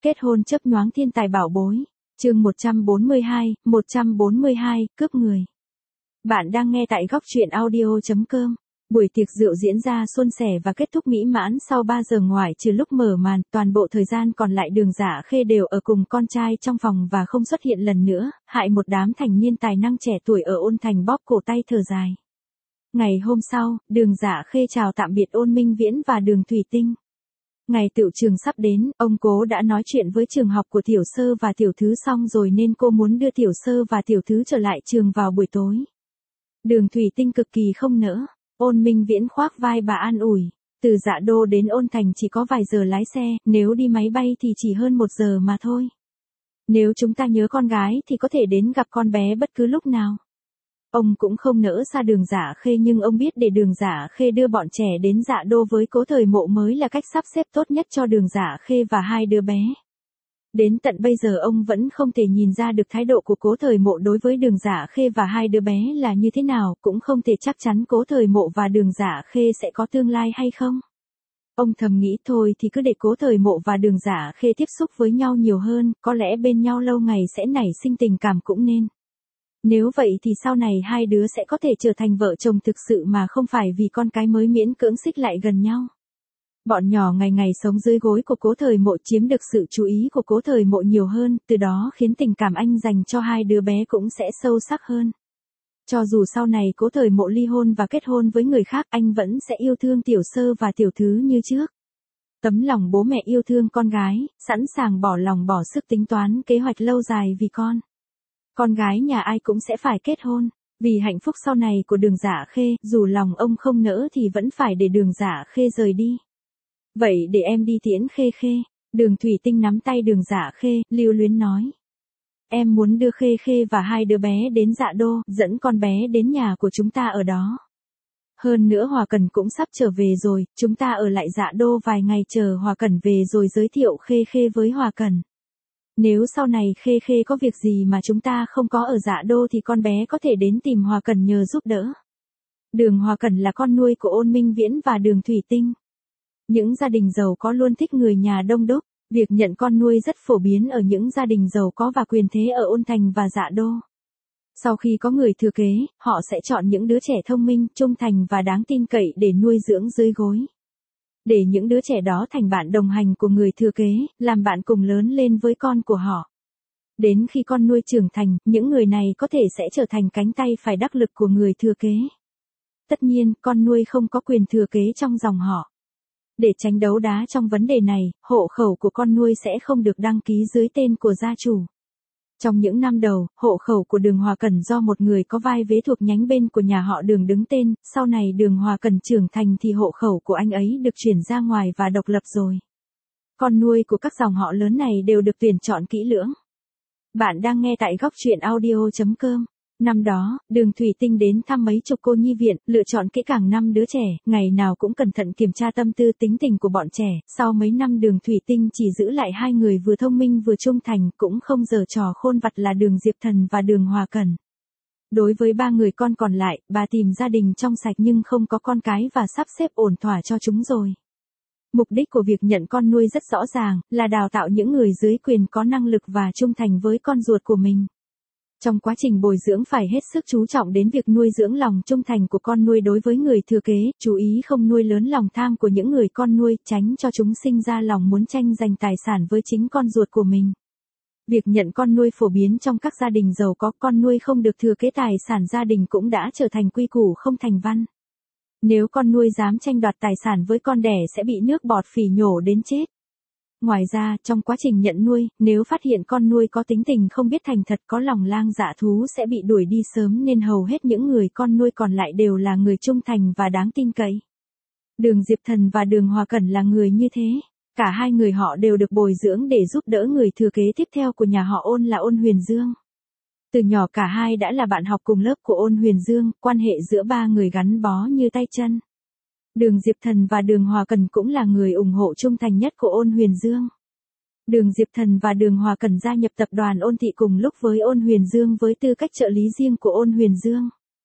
Kết hôn chớp nhoáng thiên tài bảo bối. Chương 142, cướp người. Bạn đang nghe tại góc truyện audio.com. Buổi tiệc rượu diễn ra suôn sẻ và kết thúc mỹ mãn sau 3 giờ ngoại trừ lúc mở màn, toàn bộ thời gian còn lại Đường Dạ Khê đều ở cùng con trai trong phòng và không xuất hiện lần nữa, hại một đám thành niên tài năng trẻ tuổi ở Ôn Thành bóp cổ tay thở dài. Ngày hôm sau, Đường Dạ Khê chào tạm biệt Ôn Minh Viễn và Đường Thủy Tinh. Ngày tựu trường sắp đến, ông Cố đã nói chuyện với trường học của tiểu sơ và tiểu thứ xong rồi nên cô muốn đưa tiểu sơ và tiểu thứ trở lại trường vào buổi tối. Đường Thủy Tinh cực kỳ không nỡ. Ôn Minh Viễn khoác vai bà an ủi. Từ Dạ Đô đến Ôn Thành chỉ có vài giờ lái xe, nếu đi máy bay thì chỉ hơn 1 giờ mà thôi. Nếu chúng ta nhớ con gái thì có thể đến gặp con bé bất cứ lúc nào. Ông cũng không nỡ xa Đường Dạ Khê nhưng ông biết để Đường Dạ Khê đưa bọn trẻ đến Dạ Đô với Cố Thời Mộ mới là cách sắp xếp tốt nhất cho Đường Dạ Khê và hai đứa bé. Đến tận bây giờ ông vẫn không thể nhìn ra được thái độ của Cố Thời Mộ đối với Đường Dạ Khê và hai đứa bé là như thế nào, cũng không thể chắc chắn Cố Thời Mộ và Đường Dạ Khê sẽ có tương lai hay không. Ông thầm nghĩ thôi thì cứ để Cố Thời Mộ và Đường Dạ Khê tiếp xúc với nhau nhiều hơn, có lẽ bên nhau lâu ngày sẽ nảy sinh tình cảm cũng nên. Nếu vậy thì sau này hai đứa sẽ có thể trở thành vợ chồng thực sự mà không phải vì con cái mới miễn cưỡng xích lại gần nhau. Bọn nhỏ ngày ngày sống dưới gối của Cố Thời Mộ chiếm được sự chú ý của Cố Thời Mộ nhiều hơn, từ đó khiến tình cảm anh dành cho hai đứa bé cũng sẽ sâu sắc hơn. Cho dù sau này Cố Thời Mộ ly hôn và kết hôn với người khác, anh vẫn sẽ yêu thương tiểu sơ và tiểu thứ như trước. Tấm lòng bố mẹ yêu thương con gái, sẵn sàng bỏ lòng bỏ sức tính toán kế hoạch lâu dài vì con. Con gái nhà ai cũng sẽ phải kết hôn, vì hạnh phúc sau này của Đường Dạ Khê, dù lòng ông không nỡ thì vẫn phải để Đường Dạ Khê rời đi. Vậy để em đi tiễn Khê Khê. Đường Thủy Tinh nắm tay Đường Dạ Khê, lưu luyến nói. Em muốn đưa Khê Khê và hai đứa bé đến Dạ Đô, dẫn con bé đến nhà của chúng ta ở đó. Hơn nữa Hòa Cẩn cũng sắp trở về rồi, chúng ta ở lại Dạ Đô vài ngày chờ Hòa Cẩn về rồi giới thiệu Khê Khê với Hòa Cẩn. Nếu sau này Khê Khê có việc gì mà chúng ta không có ở Dạ Đô thì con bé có thể đến tìm Hòa Cẩn nhờ giúp đỡ. Đường Hòa Cẩn là con nuôi của Ôn Minh Viễn và Đường Thủy Tinh. Những gia đình giàu có luôn thích người nhà đông đúc, việc nhận con nuôi rất phổ biến ở những gia đình giàu có và quyền thế ở Ôn Thành và Dạ Đô. Sau khi có người thừa kế, họ sẽ chọn những đứa trẻ thông minh, trung thành và đáng tin cậy để nuôi dưỡng dưới gối. Để những đứa trẻ đó thành bạn đồng hành của người thừa kế, làm bạn cùng lớn lên với con của họ. Đến khi con nuôi trưởng thành, những người này có thể sẽ trở thành cánh tay phải đắc lực của người thừa kế. Tất nhiên, con nuôi không có quyền thừa kế trong dòng họ. Để tránh đấu đá trong vấn đề này, hộ khẩu của con nuôi sẽ không được đăng ký dưới tên của gia chủ. Trong những năm đầu, hộ khẩu của Đường Hòa Cẩn do một người có vai vế thuộc nhánh bên của nhà họ Đường đứng tên, sau này Đường Hòa Cẩn trưởng thành thì hộ khẩu của anh ấy được chuyển ra ngoài và độc lập rồi. Con nuôi của các dòng họ lớn này đều được tuyển chọn kỹ lưỡng. Bạn đang nghe tại góc truyện audio.com. Năm đó, Đường Thủy Tinh đến thăm mấy chục cô nhi viện, lựa chọn kỹ càng 5 đứa trẻ, ngày nào cũng cẩn thận kiểm tra tâm tư tính tình của bọn trẻ. Sau mấy năm Đường Thủy Tinh chỉ giữ lại hai người vừa thông minh vừa trung thành, cũng không giở trò khôn vặt là Đường Diệp Thần và Đường Hòa Cẩn. Đối với 3 người con còn lại, bà tìm gia đình trong sạch nhưng không có con cái và sắp xếp ổn thỏa cho chúng rồi. Mục đích của việc nhận con nuôi rất rõ ràng, là đào tạo những người dưới quyền có năng lực và trung thành với con ruột của mình. Trong quá trình bồi dưỡng phải hết sức chú trọng đến việc nuôi dưỡng lòng trung thành của con nuôi đối với người thừa kế, chú ý không nuôi lớn lòng tham của những người con nuôi, tránh cho chúng sinh ra lòng muốn tranh giành tài sản với chính con ruột của mình. Việc nhận con nuôi phổ biến trong các gia đình giàu có, con nuôi không được thừa kế tài sản gia đình cũng đã trở thành quy củ không thành văn. Nếu con nuôi dám tranh đoạt tài sản với con đẻ sẽ bị nước bọt phỉ nhổ đến chết. Ngoài ra, trong quá trình nhận nuôi, nếu phát hiện con nuôi có tính tình không biết thành thật, có lòng lang dạ thú sẽ bị đuổi đi sớm nên hầu hết những người con nuôi còn lại đều là người trung thành và đáng tin cậy. Đường Diệp Thần và Đường Hòa Cẩn là người như thế. Cả hai người họ đều được bồi dưỡng để giúp đỡ người thừa kế tiếp theo của nhà họ Ôn là Ôn Huyền Dương. Từ nhỏ cả hai đã là bạn học cùng lớp của Ôn Huyền Dương, quan hệ giữa ba người gắn bó như tay chân. Đường Diệp Thần và Đường Hòa Cẩn cũng là người ủng hộ trung thành nhất của Ôn Huyền Dương. Đường Diệp Thần và Đường Hòa Cẩn gia nhập tập đoàn Ôn Thị cùng lúc với Ôn Huyền Dương với tư cách trợ lý riêng của Ôn Huyền Dương.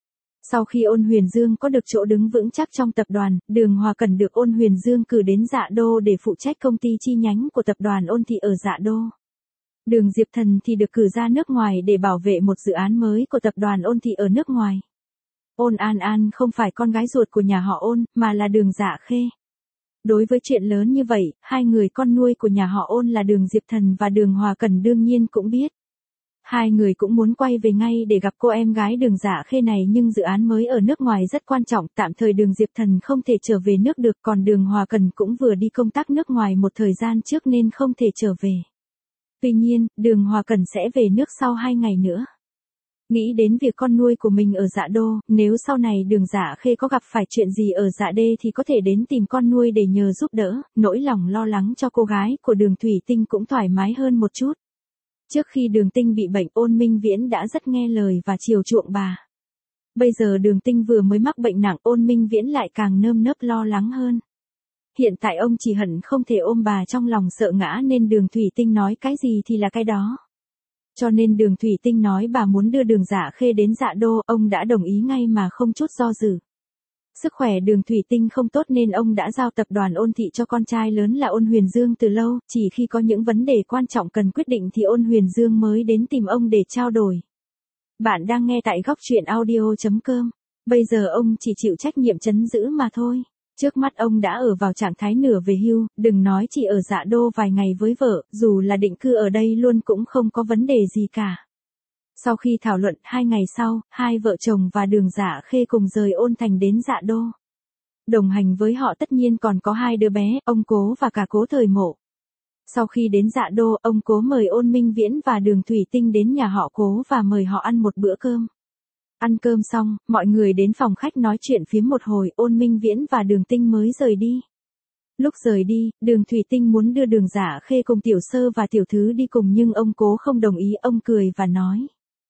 Sau khi Ôn Huyền Dương có được chỗ đứng vững chắc trong tập đoàn, Đường Hòa Cẩn được Ôn Huyền Dương cử đến Dạ Đô để phụ trách công ty chi nhánh của tập đoàn Ôn Thị ở Dạ Đô. Đường Diệp Thần thì được cử ra nước ngoài để bảo vệ một dự án mới của tập đoàn Ôn Thị ở nước ngoài. Ôn An An không phải con gái ruột của nhà họ Ôn, mà là Đường Dạ Khê. Đối với chuyện lớn như vậy, hai người con nuôi của nhà họ Ôn là Đường Diệp Thần và Đường Hòa Cẩn đương nhiên cũng biết. Hai người cũng muốn quay về ngay để gặp cô em gái Đường Dạ Khê này, nhưng dự án mới ở nước ngoài rất quan trọng, tạm thời Đường Diệp Thần không thể trở về nước được, còn Đường Hòa Cẩn cũng vừa đi công tác nước ngoài một thời gian trước nên không thể trở về. Tuy nhiên, Đường Hòa Cẩn sẽ về nước sau 2 ngày nữa. Nghĩ đến việc con nuôi của mình ở Dạ Đô, nếu sau này Đường Dạ Khê có gặp phải chuyện gì ở Dạ Đê thì có thể đến tìm con nuôi để nhờ giúp đỡ, nỗi lòng lo lắng cho cô gái của Đường Thủy Tinh cũng thoải mái hơn một chút. Trước khi Đường Tinh bị bệnh, Ôn Minh Viễn đã rất nghe lời và chiều chuộng bà. Bây giờ Đường Tinh vừa mới mắc bệnh nặng, Ôn Minh Viễn lại càng nơm nớp lo lắng hơn. Hiện tại ông chỉ hận không thể ôm bà trong lòng, sợ ngã nên Đường Thủy Tinh nói cái gì thì là cái đó. Cho nên Đường Thủy Tinh nói bà muốn đưa Đường Dạ Khê đến Dạ Đô, ông đã đồng ý ngay mà không chút do dự. Sức khỏe Đường Thủy Tinh không tốt nên ông đã giao tập đoàn Ôn Thị cho con trai lớn là Ôn Huyền Dương từ lâu, chỉ khi có những vấn đề quan trọng cần quyết định thì Ôn Huyền Dương mới đến tìm ông để trao đổi. Bạn đang nghe tại góc truyện audio.com. Bây giờ ông chỉ chịu trách nhiệm trấn giữ mà thôi. Trước mắt ông đã ở vào trạng thái nửa về hưu, đừng nói chỉ ở Dạ Đô vài ngày với vợ, dù là định cư ở đây luôn cũng không có vấn đề gì cả. Sau khi thảo luận 2 ngày sau, hai vợ chồng và Đường Dạ Khê cùng rời Ôn Thành đến Dạ Đô. Đồng hành với họ tất nhiên còn có 2 đứa bé, ông Cố và cả Cố Thời Mộ. Sau khi đến Dạ Đô, ông Cố mời Ôn Minh Viễn và Đường Thủy Tinh đến nhà họ Cố và mời họ ăn một bữa cơm. Ăn cơm xong, mọi người đến phòng khách nói chuyện phiếm một hồi, Ôn Minh Viễn và Đường Tinh mới rời đi. Lúc rời đi, Đường Thủy Tinh muốn đưa Đường Dạ Khê cùng Tiểu Sơ và Tiểu Thứ đi cùng nhưng ông Cố không đồng ý, ông cười và nói.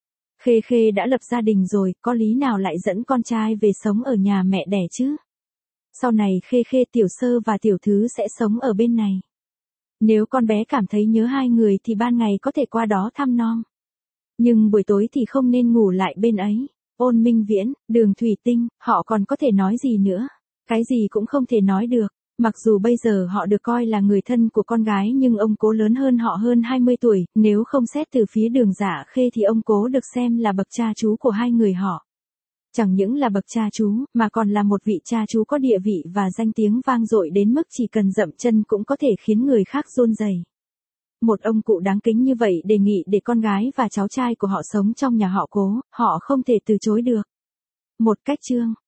Khê Khê đã lập gia đình rồi, có lý nào lại dẫn con trai về sống ở nhà mẹ đẻ chứ? Sau này Khê Khê, Tiểu Sơ và Tiểu Thứ sẽ sống ở bên này. Nếu con bé cảm thấy nhớ hai người thì ban ngày có thể qua đó thăm nom. Nhưng buổi tối thì không nên ngủ lại bên ấy. Ôn Minh Viễn, Đường Thủy Tinh, họ còn có thể nói gì nữa? Cái gì cũng không thể nói được. Mặc dù bây giờ họ được coi là người thân của con gái nhưng ông Cố lớn hơn họ hơn 20 tuổi, nếu không xét từ phía Đường Dạ Khê thì ông Cố được xem là bậc cha chú của hai người họ. Chẳng những là bậc cha chú, mà còn là một vị cha chú có địa vị và danh tiếng vang dội đến mức chỉ cần dậm chân cũng có thể khiến người khác run rẩy. Một ông cụ đáng kính như vậy đề nghị để con gái và cháu trai của họ sống trong nhà họ Cố, họ không thể từ chối được. Một cách chương